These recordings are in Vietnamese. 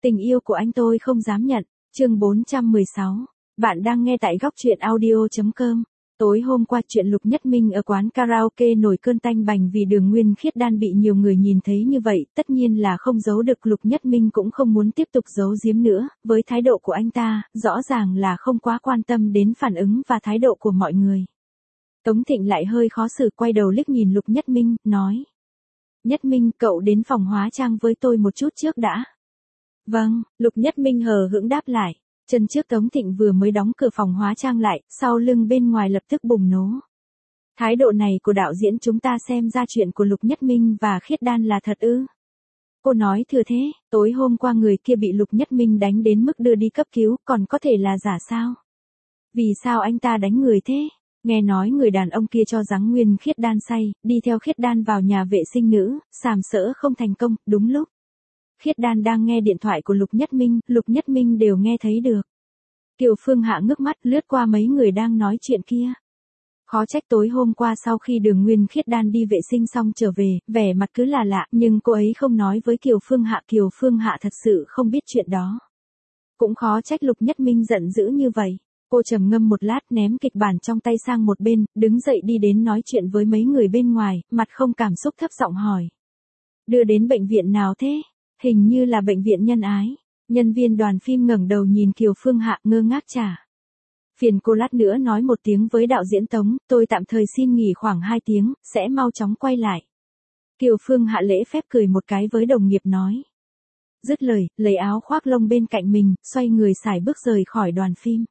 Tình yêu của anh tôi không dám nhận. Chương 416. Bạn đang nghe tại góc truyện audio.com. Tối hôm qua chuyện Lục Nhất Minh ở quán karaoke nổi cơn tanh bành vì Đường Nguyên Khiết Đan bị nhiều người nhìn thấy như vậy, tất nhiên là không giấu được. Lục Nhất Minh cũng không muốn tiếp tục giấu giếm nữa, với thái độ của anh ta, rõ ràng là không quá quan tâm đến phản ứng và thái độ của mọi người. Tống Thịnh lại hơi khó xử, quay đầu liếc nhìn Lục Nhất Minh, nói: Nhất Minh, cậu đến phòng hóa trang với tôi một chút trước đã. Vâng, Lục Nhất Minh hờ hững đáp lại. Chân trước Tống Thịnh vừa mới đóng cửa phòng hóa trang lại, sau lưng bên ngoài lập tức bùng nổ. Thái độ này của đạo diễn chúng ta xem ra chuyện của Lục Nhất Minh và Khiết Đan là thật ư? Cô nói thừa thế, tối hôm qua người kia bị Lục Nhất Minh đánh đến mức đưa đi cấp cứu, còn có thể là giả sao? Vì sao anh ta đánh người thế? Nghe nói người đàn ông kia cho rằng Nguyên Khiết Đan say, đi theo Khiết Đan vào nhà vệ sinh nữ, sàm sỡ không thành công. Đúng lúc Khiết Đan đang nghe điện thoại của Lục Nhất Minh đều nghe thấy được. Kiều Phương Hạ ngước mắt lướt qua mấy người đang nói chuyện kia. Khó trách tối hôm qua sau khi Đường Nguyên Khiết Đan đi vệ sinh xong trở về, vẻ mặt cứ là lạ, nhưng cô ấy không nói với Kiều Phương Hạ thật sự không biết chuyện đó. Cũng khó trách Lục Nhất Minh giận dữ như vậy. Cô trầm ngâm một lát, ném kịch bản trong tay sang một bên, đứng dậy đi đến nói chuyện với mấy người bên ngoài, mặt không cảm xúc thấp giọng hỏi: Đưa đến bệnh viện nào thế? Hình như là bệnh viện Nhân Ái. Nhân viên đoàn phim ngẩng đầu nhìn Kiều Phương Hạ ngơ ngác trả: Phiền cô lát nữa nói một tiếng với đạo diễn Tống, tôi tạm thời xin nghỉ khoảng 2 tiếng, sẽ mau chóng quay lại. Kiều Phương Hạ lễ phép cười một cái với đồng nghiệp nói. Dứt lời, lấy áo khoác lông bên cạnh mình, xoay người sải bước rời khỏi đoàn phim.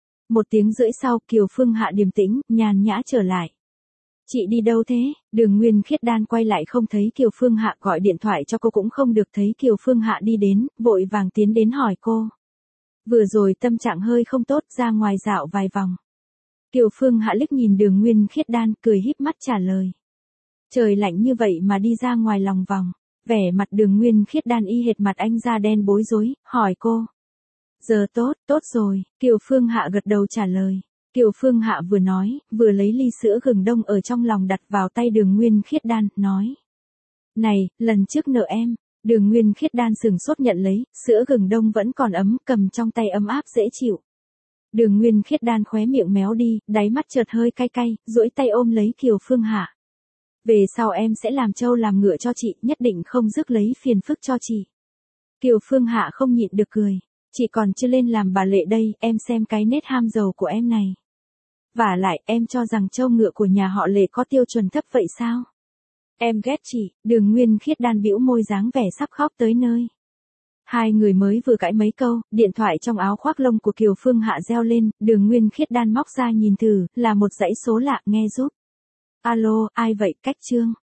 1 tiếng rưỡi sau, Kiều Phương Hạ điềm tĩnh, nhàn nhã trở lại. Chị đi đâu thế? Đường Nguyên Khiết Đan quay lại không thấy Kiều Phương Hạ, gọi điện thoại cho cô cũng không được thấy Kiều Phương Hạ đi đến, vội vàng tiến đến hỏi cô. Vừa rồi tâm trạng hơi không tốt, ra ngoài dạo vài vòng. Kiều Phương Hạ liếc nhìn Đường Nguyên Khiết Đan, cười híp mắt trả lời. Trời lạnh như vậy mà đi ra ngoài lòng vòng. Vẻ mặt Đường Nguyên Khiết Đan y hệt mặt anh da đen bối rối, hỏi cô. Giờ tốt rồi, Kiều Phương Hạ gật đầu trả lời. Kiều Phương Hạ vừa nói, vừa lấy ly sữa gừng đông ở trong lòng đặt vào tay Đường Nguyên Khiết Đan, nói. Này, lần trước nợ em. Đường Nguyên Khiết Đan sừng sốt nhận lấy, sữa gừng đông vẫn còn ấm, cầm trong tay ấm áp dễ chịu. Đường Nguyên Khiết Đan khóe miệng méo đi, đáy mắt chợt hơi cay cay, duỗi tay ôm lấy Kiều Phương Hạ. Về sau em sẽ làm trâu làm ngựa cho chị, nhất định không rước lấy phiền phức cho chị. Kiều Phương Hạ không nhịn được cười. Chị còn chưa lên làm bà Lệ đây, em xem cái nết ham giàu của em này. Vả lại, em cho rằng trâu ngựa của nhà họ Lệ có tiêu chuẩn thấp vậy sao? Em ghét chị. Đường Nguyên Khiết Đan bĩu môi dáng vẻ sắp khóc tới nơi. Hai người mới vừa cãi mấy câu, điện thoại trong áo khoác lông của Kiều Phương Hạ reo lên, Đường Nguyên Khiết Đan móc ra nhìn thử, là một dãy số lạ, nghe giúp. Alo, ai vậy? Cách Trương.